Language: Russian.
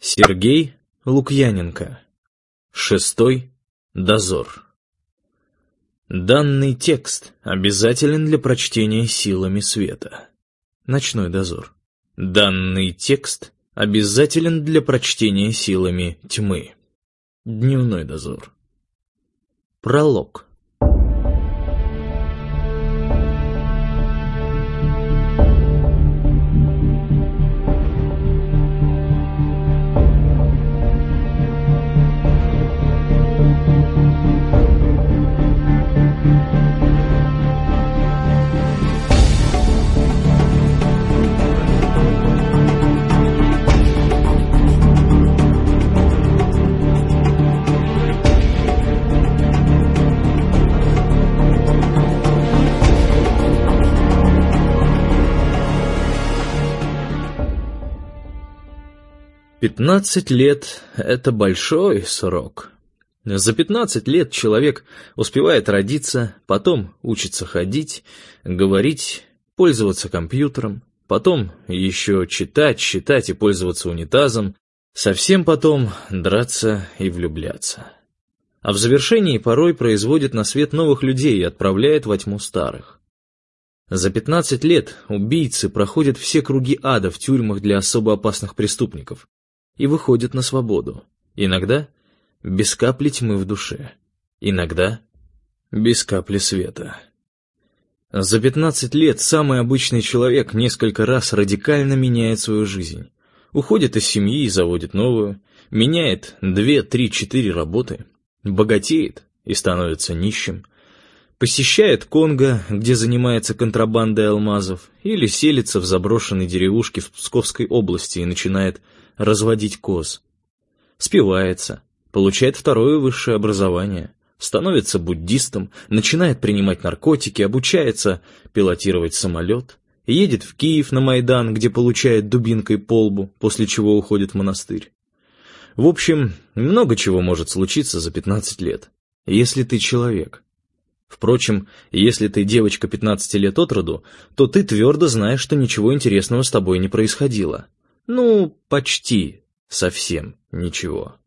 Сергей Лукьяненко. Шестой дозор. Данный текст обязателен для прочтения силами света. Ночной дозор. Данный текст обязателен для прочтения силами тьмы. Дневной дозор. Пролог. «15 лет — это большой срок. За 15 лет человек успевает родиться, потом учится ходить, говорить, пользоваться компьютером, потом еще читать, считать и пользоваться унитазом, совсем потом драться и влюбляться. А в завершении порой производит на свет новых людей и отправляет во тьму старых. За 15 лет убийцы проходят все круги ада в тюрьмах для особо опасных преступников и выходят на свободу. Иногда без капли тьмы в душе, иногда без капли света. За 15 лет самый обычный человек несколько раз радикально меняет свою жизнь. Уходит из семьи и заводит новую, меняет 2, 3, 4 работы, богатеет и становится нищим, посещает Конго, где занимается контрабандой алмазов, или селится в заброшенной деревушке в Псковской области и начинает разводить коз. Спивается, получает второе высшее образование, становится буддистом, начинает принимать наркотики, обучается пилотировать самолет, едет в Киев на Майдан, где получает дубинкой по лбу, после чего уходит в монастырь. В общем, много чего может случиться за 15 лет, если ты человек. Впрочем, если ты девочка 15 лет от роду, то ты твердо знаешь, что ничего интересного с тобой не происходило. Ну, почти совсем ничего.